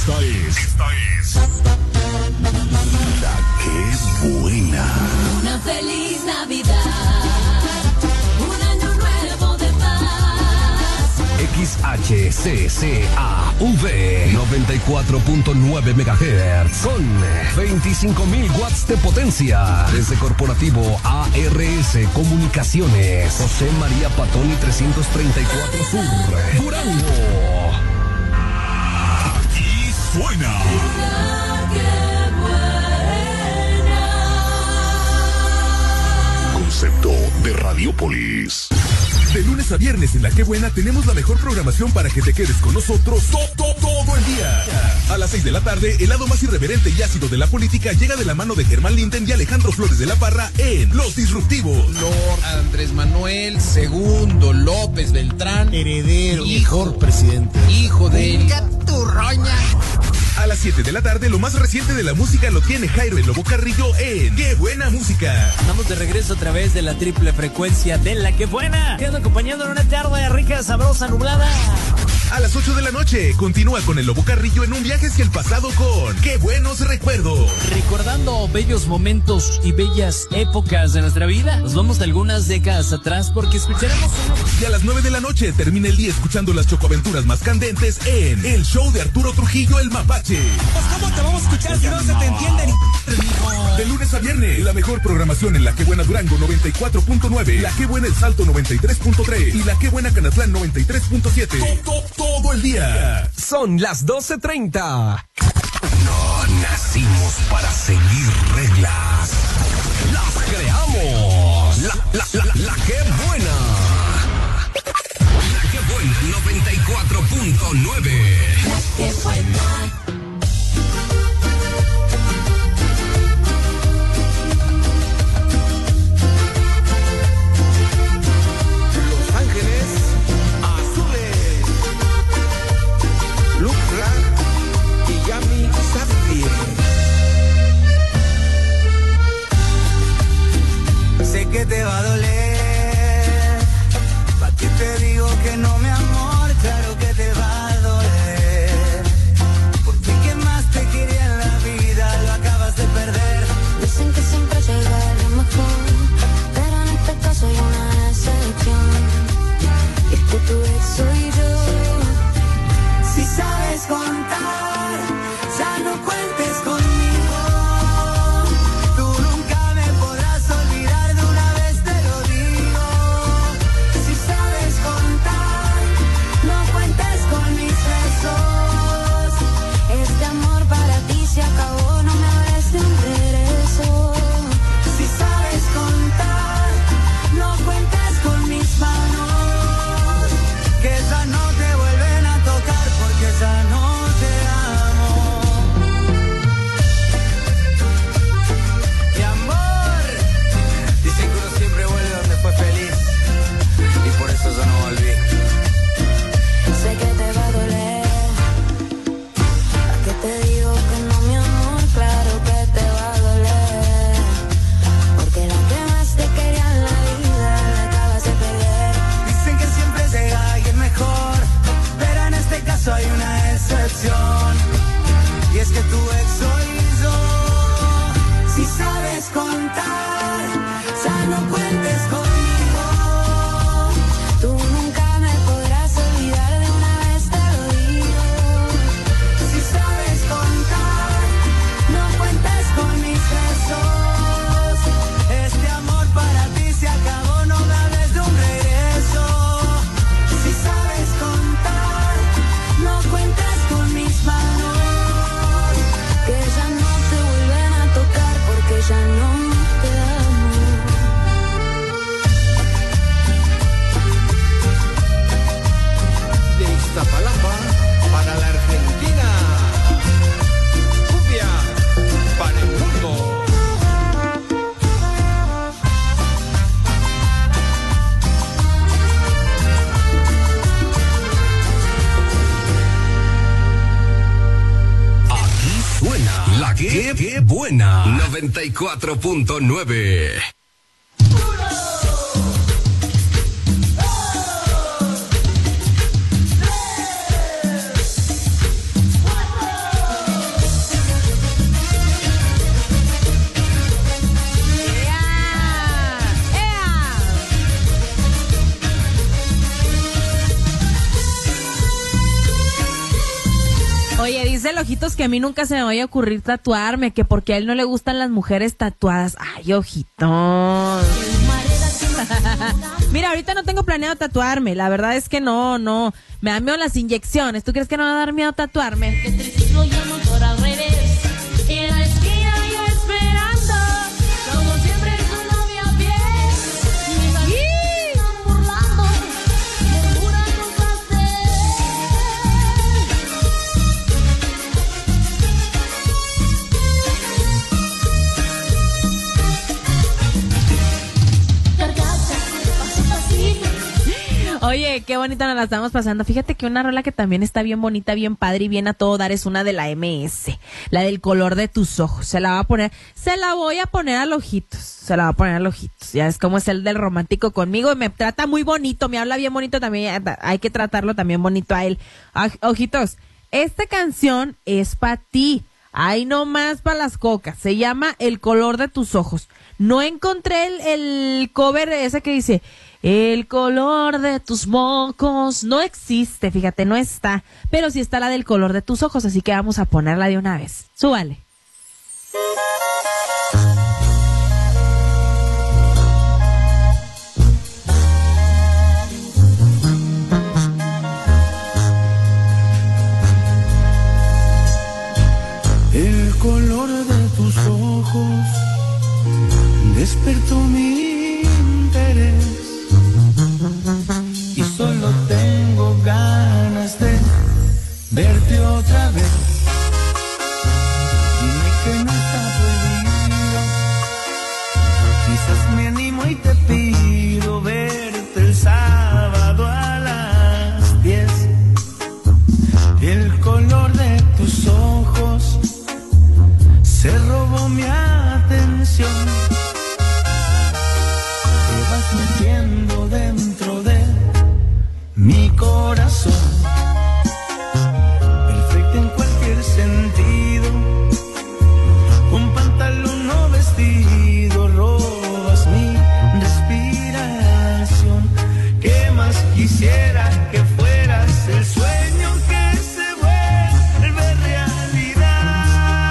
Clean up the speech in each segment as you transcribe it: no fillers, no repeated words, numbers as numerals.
Esta es La Que Buena. Una feliz Navidad, un año nuevo de paz. XHCCAV 94.9 MHz con 25,000 watts de potencia. Desde Corporativo ARS Comunicaciones, José María Patoni 334 Sur, Durango. Aquí suena Concepto de Radiopolis. De lunes a viernes en La Que Buena tenemos la mejor programación para que te quedes con nosotros todo el día. A las 6 de la tarde, el lado más irreverente y ácido de la política llega de la mano de Germán Linden y Alejandro Flores de la Parra en Los Disruptivos. Lord Andrés Manuel II López Beltrán, heredero, hijo, mejor presidente, hijo de él. Caturroña. A las 7 de la tarde, lo más reciente de la música lo tiene Jairo el Lobo Carrillo en ¡Qué Buena Música! Estamos de regreso a través de la triple frecuencia de La Que Buena. Quedan acompañando en una tarde rica, sabrosa, nublada. A las 8 de la noche, continúa con el Lobo Carrillo en un viaje hacia el pasado con ¡Qué Buenos Recuerdos! Recordando bellos momentos y bellas épocas de nuestra vida. Nos vamos de algunas décadas atrás porque escucharemos Y a las 9 de la noche, termina el día escuchando las chocoaventuras más candentes en el show de Arturo Trujillo el Mapache. Pues ¿cómo te vamos a escuchar si no se te entiende ni De lunes a viernes, la mejor programación en La Que Buena Durango 94.9, La Que Buena El Salto 93.3 y La Que Buena Canatlán 93.7. Todo el día. Son las 12:30. No nacimos para seguir reglas. Las creamos. La Que Buena. La Que Buena 94.9. La Que Buena. Los Ángeles Azules, Lucra y Yami Sapir. Sé que te va a doler. ¿Pa' qué te digo que no, mi amor? Claro que te va a doler. Porque quien más te quería en la vida lo acabas de perder. Dicen que siempre llega lo mejor, pero en este caso hay una excepción. Y es que tu ex soy yo. Si sabes contar, ya no cuentes conmigo. Tú nunca me podrás olvidar, de una vez te lo digo. Si sabes contar, no cuentes con mis besos. Este amor para ti se acabó, no me hables de un regreso. Si sabes contar, no cuentes con mis manos, que ya no te vuelven a tocar porque ya no te amo. Mi amor, dicen que uno siempre vuelve donde fue feliz, y por eso yo no volví. Sé que te va a doler. ¿A qué te digo que no, mi amor? Claro que te va a doler. Porque la que más te quería en la vida la acabas de perder. Dicen que siempre llega alguien mejor, pero en este caso hay una excepción. Y es que tu ex soy yo. Si sabes contar, ya no cuentes conmigo. Tú nunca me podrás olvidar, de una vez te lo digo. Si sabes contar, no cuentes con mis besos. Este amor para ti se acabó, no me hables de un regreso. Si sabes contar, no cuentes con mis manos, Que ya no te vuelven a tocar porque ya no te amo. De Iztapalapa para la Argentina. Cumbia para el mundo. Aquí suena La Que Buena 94.9. Oye, dice el Ojitos que a mí nunca se me vaya a ocurrir tatuarme, que porque a él no le gustan las mujeres tatuadas. Ay, Ojitos. Mira, ahorita no tengo planeado tatuarme. La verdad es que no. Me dan miedo las inyecciones. ¿Tú crees que no me va a dar miedo tatuarme? Qué triste lo llamo por al revés. En la esquina yo esperando, como siempre su novia fiel. Mis amigos están burlando, murmuran cosas de Oye, qué bonita nos la estamos pasando. Fíjate que una rola que también está bien bonita, bien padre y bien a todo dar es una de la MS. La del color de tus ojos. Se la voy a poner al Ojitos. Ya es como es el del romántico conmigo. Y me trata muy bonito, me habla bien bonito también. Hay que tratarlo también bonito a él. Ojitos, esta canción es para ti. Ay, no más para las cocas. Se llama El color de tus ojos. No encontré el cover ese que dice El color de tus mocos. No existe, fíjate, no está. Pero sí está la del color de tus ojos, así que vamos a ponerla de una vez. Súbale. El color de tus ojos despertó mi interés y solo tengo ganas de verte otra vez. Dime que no está prohibido, quizás me animo y te pido verte el sábado a las 10. El color de tus ojos se robó mi atención. Te vas metiendo dentro de mi corazón. Perfecta en cualquier sentido, con pantalón o vestido, robas mi respiración. ¿Qué más quisiera que fueras el sueño que se vuelve realidad?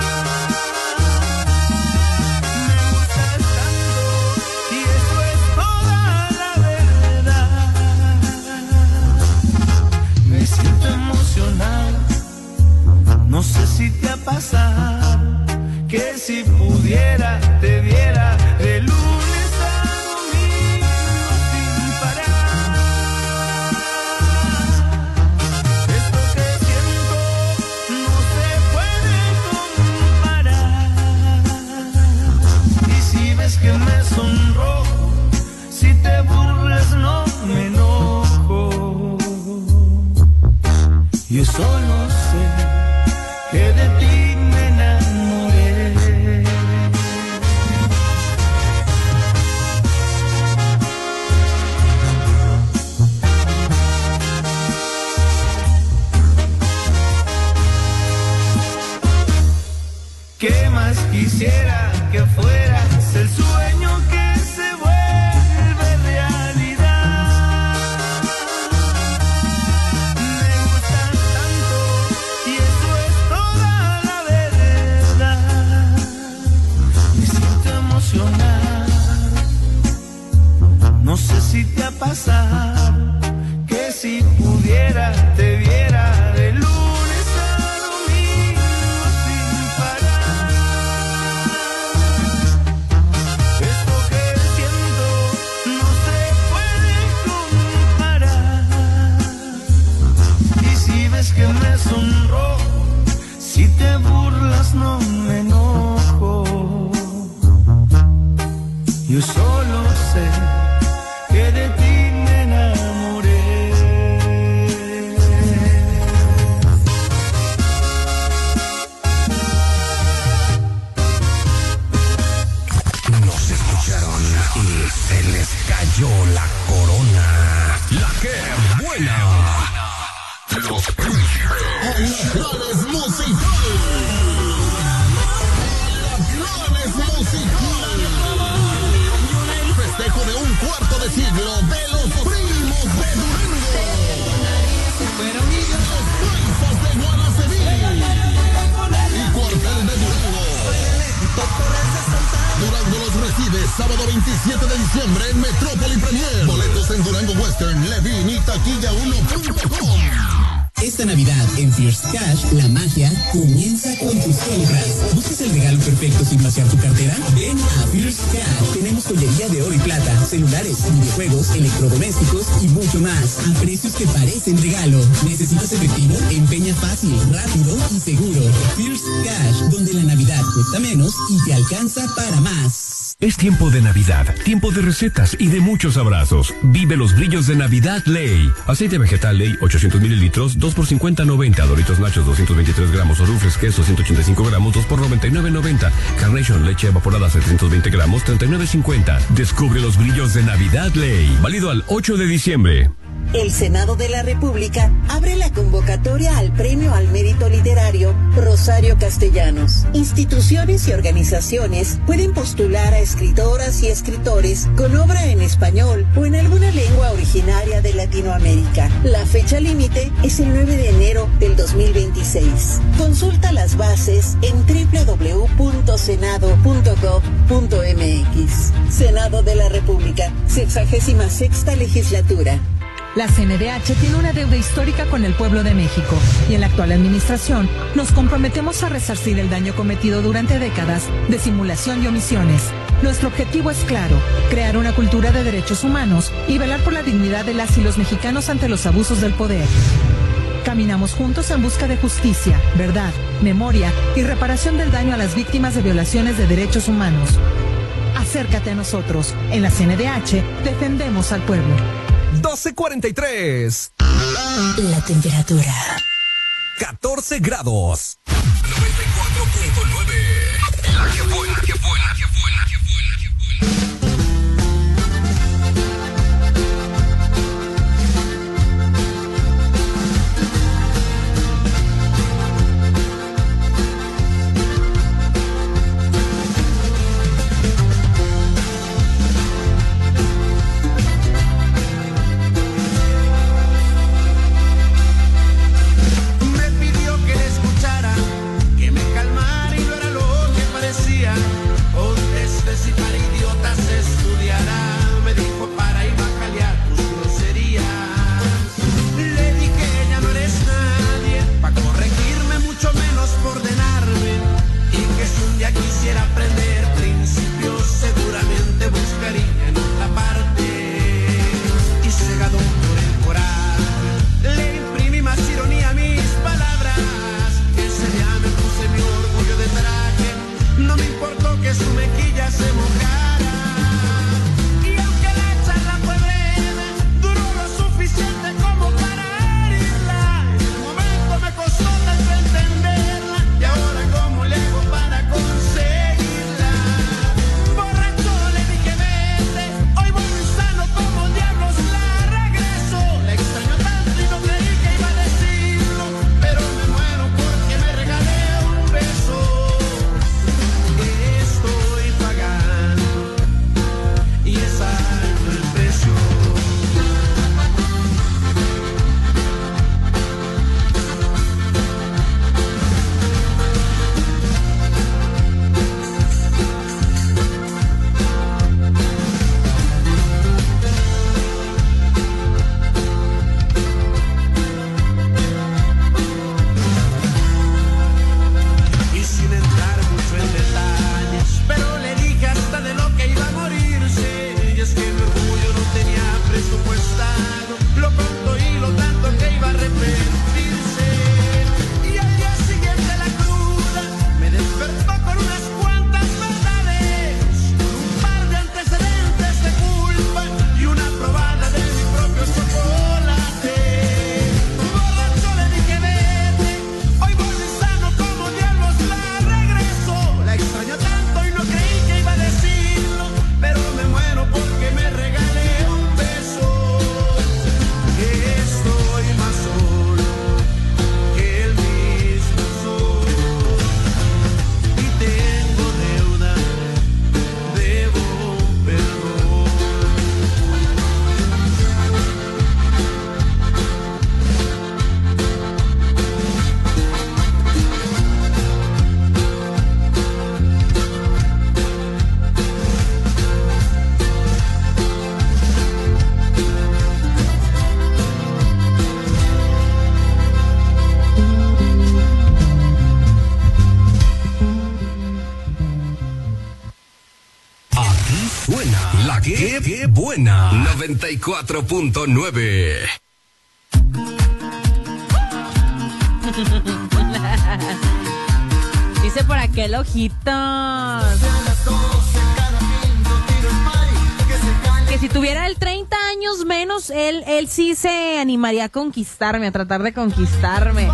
Me gustas tanto y eso es toda la verdad. Me siento emocionado, no sé si te ha pasado, que si pudiera te viera de lunes a domingo sin parar. Esto que siento no se puede comparar. Y si ves que me sonrojo, si te burlas no me enojo. Yo solo sé que de ti me enamoré. ¿Qué más quisiera que fueras el sueño que se vuelve realidad? Me gustas tanto y eso es toda la verdad. Me siento emocionado, no sé si te ha pasado, que si pudiera te viera de lunes a domingo sin parar. Esto que siento no se puede comparar. Y si ves que me sonrojo, si te burlas no me enojo. Yo solo sé que de ti me enamoré. Nos escucharon y se les cayó la corona. La que buena. Los príncipes. Planes musicales. Planes musicales. Jueves, sábado 27 de diciembre en Metrópoli Premier. Boletos en Durango Western, Levin y taquilla1.com. Esta Navidad en First Cash, la magia comienza con tus compras. ¿Buscas el regalo perfecto sin vaciar tu cartera? Ven a First Cash. Tenemos joyería de oro y plata, celulares, videojuegos, electrodomésticos y mucho más. A precios que parecen regalo. ¿Necesitas efectivo? Empeña fácil, rápido y seguro. First Cash, donde la Navidad cuesta menos y te alcanza para más. Es tiempo de Navidad, tiempo de recetas y de muchos abrazos. Vive los brillos de Navidad Ley. Aceite vegetal Ley, 800 mililitros, 2 por 50.90. Doritos Nachos, 223 gramos. Orufles queso, 185 gramos, 2 por 99.90. Carnation leche evaporada, 720 gramos, 39.50. Descubre los brillos de Navidad Ley. Válido al 8 de diciembre. El Senado de la República abre la convocatoria al Premio al Mérito Literario Rosario Castellanos. Instituciones y organizaciones pueden postular a escritoras y escritores con obra en español o en alguna lengua originaria de Latinoamérica. La fecha límite es el 9 de enero del 2026. Consulta las bases en www.senado.gov.mx. Senado de la República, 66ª legislatura. La CNDH tiene una deuda histórica con el pueblo de México y en la actual administración nos comprometemos a resarcir el daño cometido durante décadas de simulación y omisiones. Nuestro objetivo es claro, crear una cultura de derechos humanos y velar por la dignidad de las y los mexicanos ante los abusos del poder. Caminamos juntos en busca de justicia, verdad, memoria y reparación del daño a las víctimas de violaciones de derechos humanos. Acércate a nosotros. En la CNDH defendemos al pueblo. 12:43. La temperatura. 14 grados. 94.9. La que buena, que buena, que buena, que buena, que buena. Que me calmara y no era lo que parecía. ¡Qué buena! 94.9. Dice por aquel ojitos que si tuviera él 30 años menos, él sí se animaría a conquistarme, a tratar de conquistarme.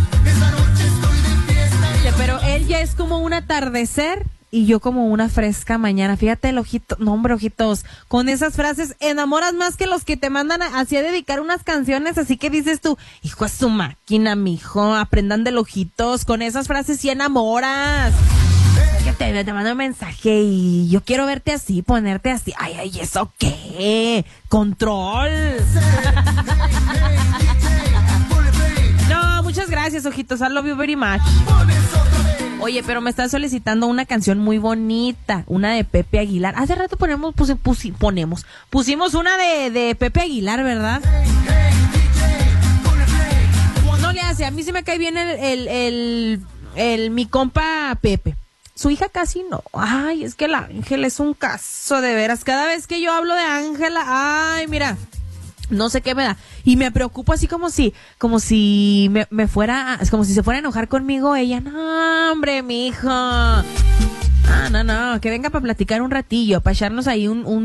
Dice, pero él ya es como un atardecer y yo como una fresca mañana. Fíjate el ojito, no hombre, ojitos, con esas frases enamoras más que los que te mandan así a dedicar unas canciones, así que dices tú, hijo es su máquina, mijo, aprendan del ojitos, con esas frases sí enamoras. Que te mando un mensaje y yo quiero verte así, ponerte así. Ay, ¿eso qué? ¡Control! No, muchas gracias, ojitos. I love you very much. Oye, pero me están solicitando una canción muy bonita, una de Pepe Aguilar. Hace rato pusimos una de Pepe Aguilar, ¿verdad? No le hace, a mí sí me cae bien mi compa Pepe. Su hija casi no. Ay, es que la Ángela es un caso de veras. Cada vez que yo hablo de Ángela, ay, mira, no sé qué me da. Y me preocupo así como si me fuera, es como si se fuera a enojar conmigo ella. No, hombre, mijo. No, que venga para platicar un ratillo, para echarnos ahí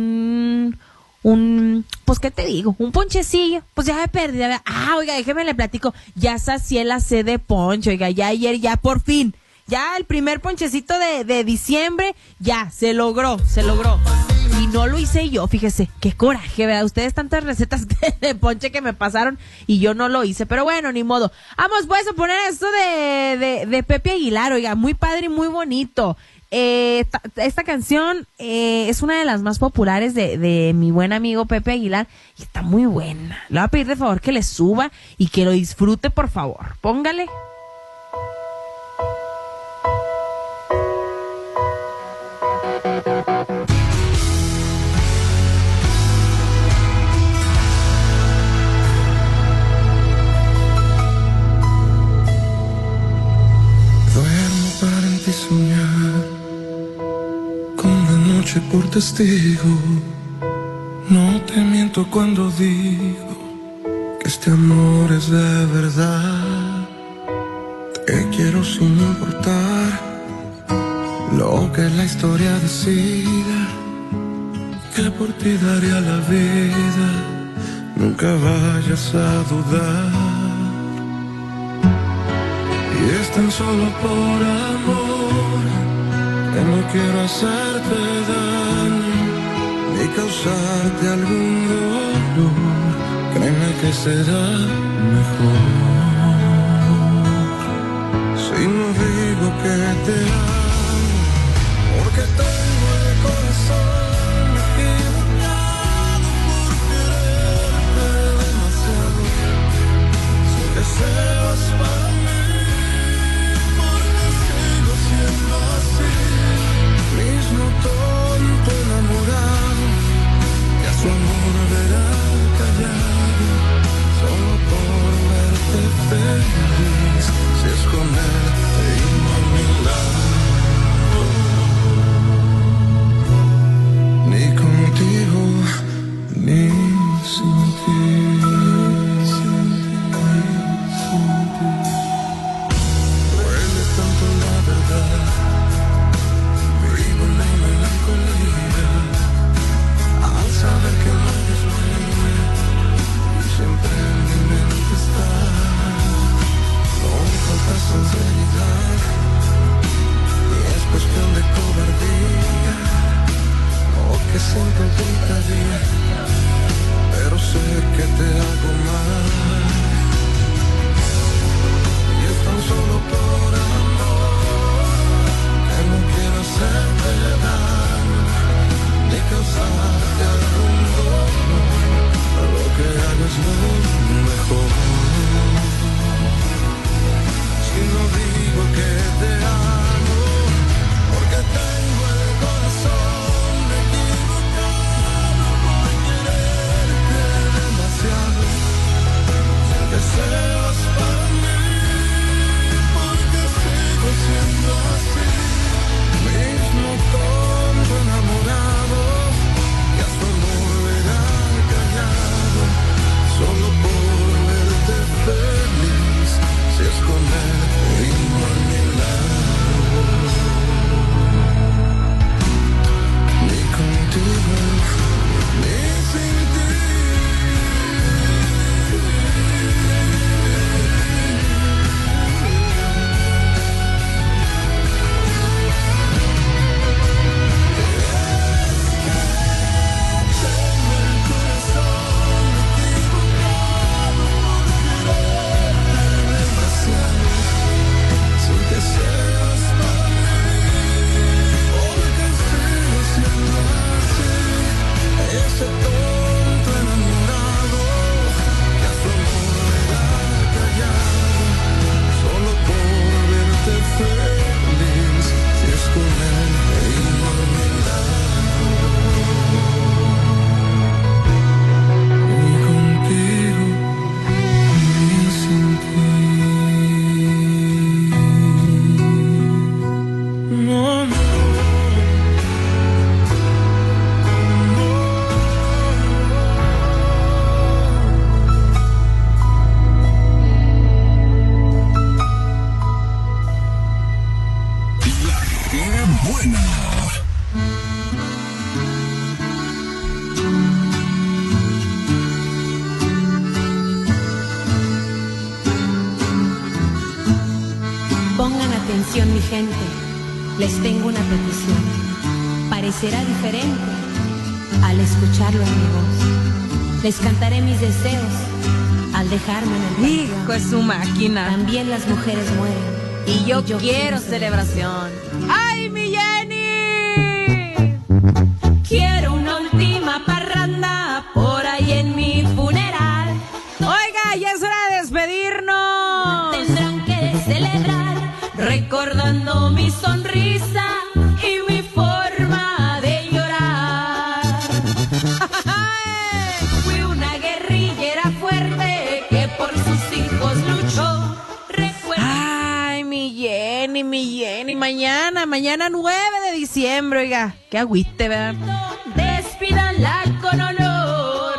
pues, ¿qué te digo? Un ponchecillo. Pues ya me perdí. Oiga, déjeme le platico. Ya sacié la sed de ponche, oiga, ya ayer, ya por fin. Ya el primer ponchecito de diciembre, ya, se logró. Y no lo hice yo, fíjese, qué coraje, ¿verdad? Ustedes tantas recetas de ponche que me pasaron y yo no lo hice, pero bueno, ni modo. Vamos pues a poner esto de Pepe Aguilar, oiga, muy padre y muy bonito. Esta canción es una de las más populares de mi buen amigo Pepe Aguilar y está muy buena. Le voy a pedir de favor que le suba y que lo disfrute, por favor. Póngale. Soñar con la noche por testigo. No te miento cuando digo que este amor es de verdad. Te quiero sin importar lo que la historia decida, que por ti daría la vida, nunca vayas a dudar. Y es tan solo por amor que no quiero hacerte daño ni causarte algún dolor. Créeme que será mejor si no digo que te amo, porque tengo el corazón equivocado por quererte demasiado, sin que seas para mí. Mismo tonto enamorado, que a su amor verá callado, solo por verte feliz, si es con él y no a mi lado, ni contigo, ni sin ti. Duele tanto la verdad. Al saber que no eres buena y siempre en mi mente está, no me falta sinceridad y es cuestión de cobardía, lo que siento gritaría, pero sé que te hago mal y es tan solo por amor que no quiero hacerte daño ni causarte algún dolor. Lo que hagas no es mejor si no digo que te amo, porque tengo el corazón equivocado por quererte demasiado, sin que seas para mí, porque sigo siendo así, mismo tonto enamorado, que a su amor verte feliz, si es con él inolvidable, ni contigo ni sin ti. No, no. Pongan atención, mi gente, les tengo una petición. Parecerá diferente al escucharlo en mi voz. Les cantaré mis deseos al dejarme en el panteón. Hijo de su máquina. También las mujeres mueren. Y yo quiero celebración. ¡Ay, mi Jenny! Quiero una última parranda por ahí en mi funeral. Oiga, ya es hora de despedirnos. Tendrán que celebrar recordando mi sonrisa y mi forma de llorar. Fui una guerrillera fuerte que por sus hijos luchó. Ay, mi Jenny, mañana 9 de diciembre, oiga, qué agüite, ¿verdad? Despídanla con honor.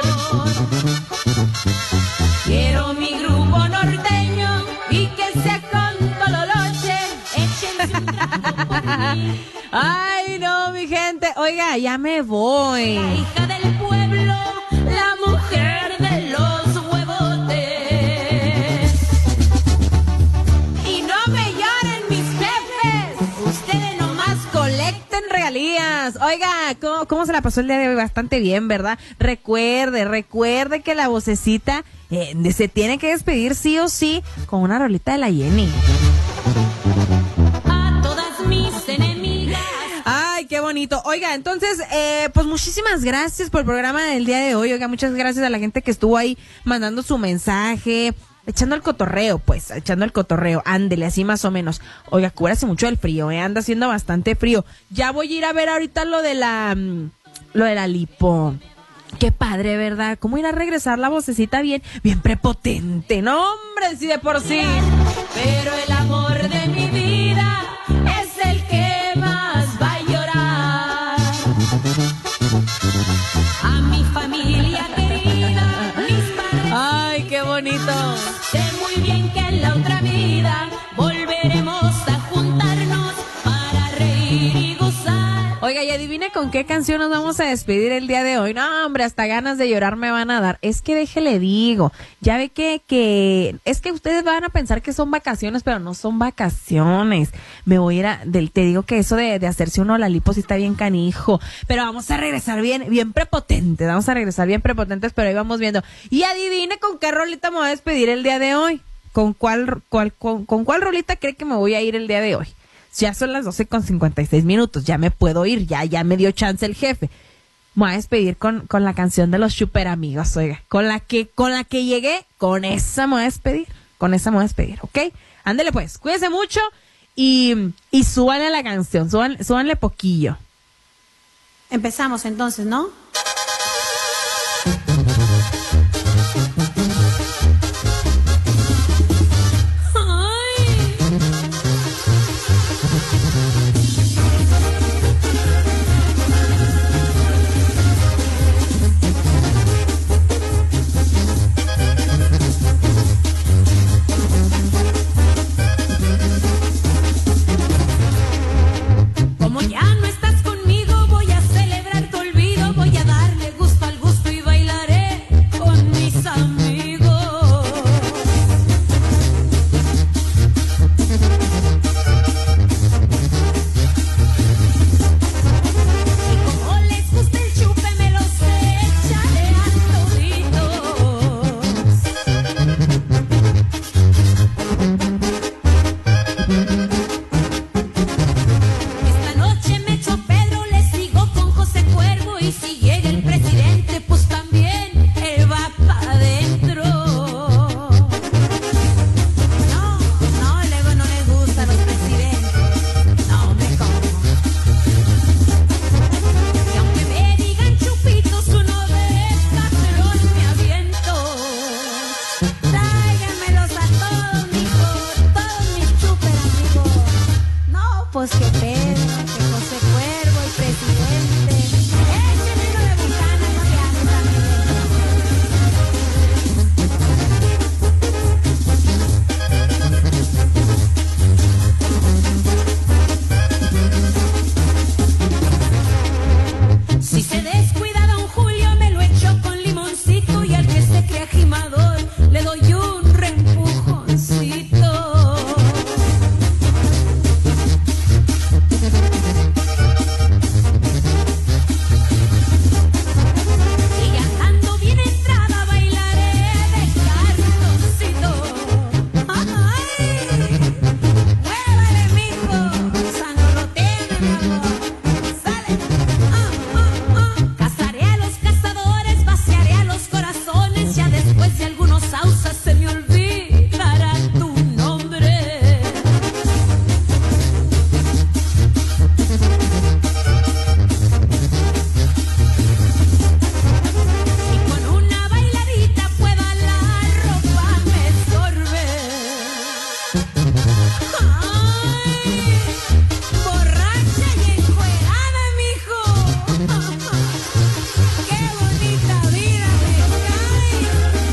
Quiero mi grupo norteño y que sea con Tololoche. Échense un trago por mí. Ay, no, mi gente, oiga, ya me voy. La hija del pueblo, la mujer de los huevotes. Y no me lloren mis jefes, ustedes nomás Colecten regalías. Oiga, ¿cómo se la pasó el día de hoy? Bastante bien, ¿verdad? Recuerde que la vocecita se tiene que despedir sí o sí con una rolita de la Jenny. a todas mis enemigas. Ay, qué bonito. Oiga, entonces, pues muchísimas gracias por el programa del día de hoy. Oiga, muchas gracias a la gente que estuvo ahí mandando su mensaje, echando el cotorreo, ándele, así más o menos. Oiga, cúbrase mucho del frío, anda haciendo bastante frío. Ya voy a ir a ver ahorita lo de la lipo. Qué padre, ¿verdad? ¿Cómo irá a regresar la vocecita bien prepotente? No, hombre, sí de por sí. Pero el amor de mi vida es el que más va a llorar. A mi familia querida, mis padres. Ay, qué bonito. Sé muy bien que en la otra vida volveremos a juntarnos para reír y gozar. Oiga, y adivine con qué canción nos vamos a despedir el día de hoy. No, hombre, hasta ganas de llorar me van a dar. Es que déjele digo, ya ve que es que ustedes van a pensar que son vacaciones, pero no son vacaciones. Me voy a ir te digo que eso de hacerse uno la lipo sí está bien canijo, pero vamos a regresar bien prepotentes, pero ahí vamos viendo. Y adivine con qué rolita me voy a despedir el día de hoy. ¿Con cuál rolita cree que me voy a ir el día de hoy? Ya son las 12:56, ya me puedo ir, ya me dio chance el jefe. Me voy a despedir con la canción de los super amigos, oiga. Con la que llegué, con esa me voy a despedir, ¿ok? Ándele pues, cuídense mucho y súbanle a la canción, súbanle poquillo. Empezamos entonces, ¿no? Como ya no estás conmigo, voy a celebrar tu olvido, voy a pues qué pedo, que José Cuervo, el presidente. Écheme uno de Bucana, no le haces a mi Si se descuida don Julio, me lo echo con limoncito y al que se crea gimador, le doy un reempujoncito. Y andando bien entrada bailaré de cartoncito. ¡Ay! ¡Muévale, mijo! Sangoloteame, mi amor. ¡Sale! Cazaré a los cazadores, vaciaré a los corazones, ya después de algunos sausas se me olvidará tu nombre. Y con una bailadita pueda la ropa me estorbe. ¡Ay! Borracha y encuerada, mijo. ¡Qué bonita vida me cae!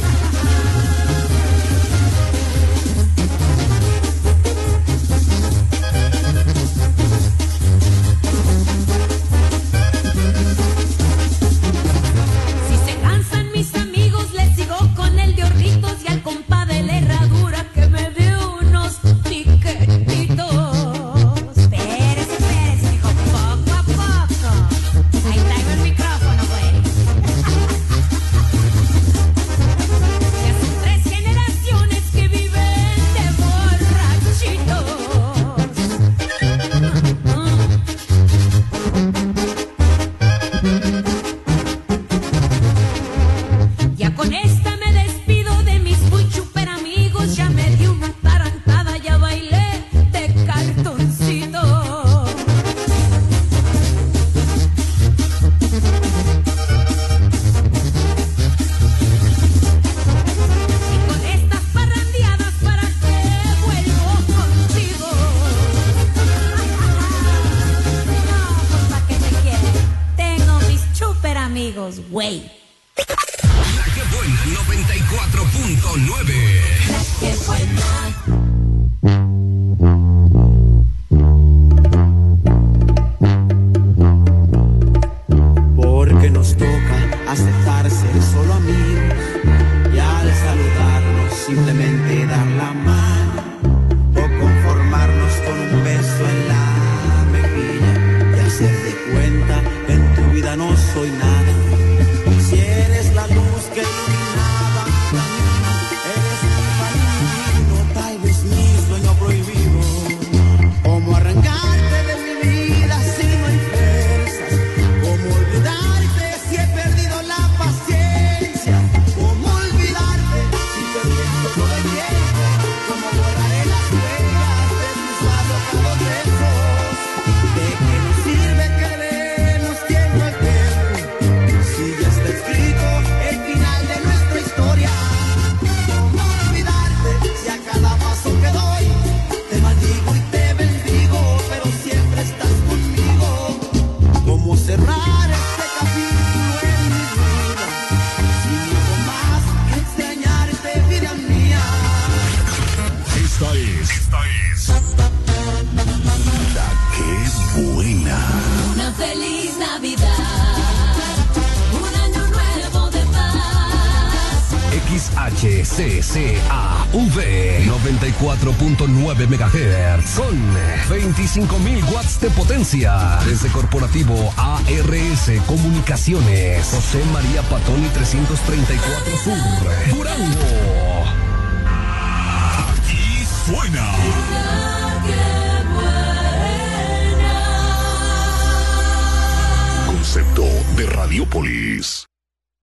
Si se cansan mis amigos, les sigo con el de Horritos y al compa de la herradura que me dé unos tiquetitos. Espérese, mijo, poco a poco. Ahí traigo el micrófono, güey. Ya son 3 generaciones que viven de borrachitos. Ya con esta me despido de mis muy chuper amigos. Ya me di una tarantada, ya bailé de cartoncito. Y con estas parrandeadas, ¿para qué vuelvo contigo? No, pues ¿para qué me quieres? Tengo mis chuper amigos, güey. La que buena 94.9. ¡Qué buena! Porque nos toca aceptar ser solo amigos y al saludarnos simplemente dar la mano o conformarnos con un beso en la mejilla y hacer de cuenta que en tu vida no soy nada. Si eres la luz que iluminaba mi camino, eres mi camino, tal vez mi sueño prohibido. Como arrancarte de mi vida si no hay fuerzas, como olvidarte si he perdido la paciencia, como olvidarte si perdiendo todo el tiempo, como borraré las huellas de tus alocados besos. ¿De qué nos sirve querernos tiempo al tiempo si ya está escrito el final de nuestra historia? ¿Cómo olvidarte si a cada paso que doy te maldigo y te bendigo, pero siempre estás conmigo? ¿Cómo cerrar este capítulo en mi vida sin algo más que extrañarte, vida mía? Esta es La que buena. Una feliz Navidad, un año nuevo de paz. XHCCAV 94.9 MHz con 25.000 watts de potencia. Desde Corporativo ARS Comunicaciones, José María Patoni 334 Sur, Durango. Aquí suena concepto de Radiopolis.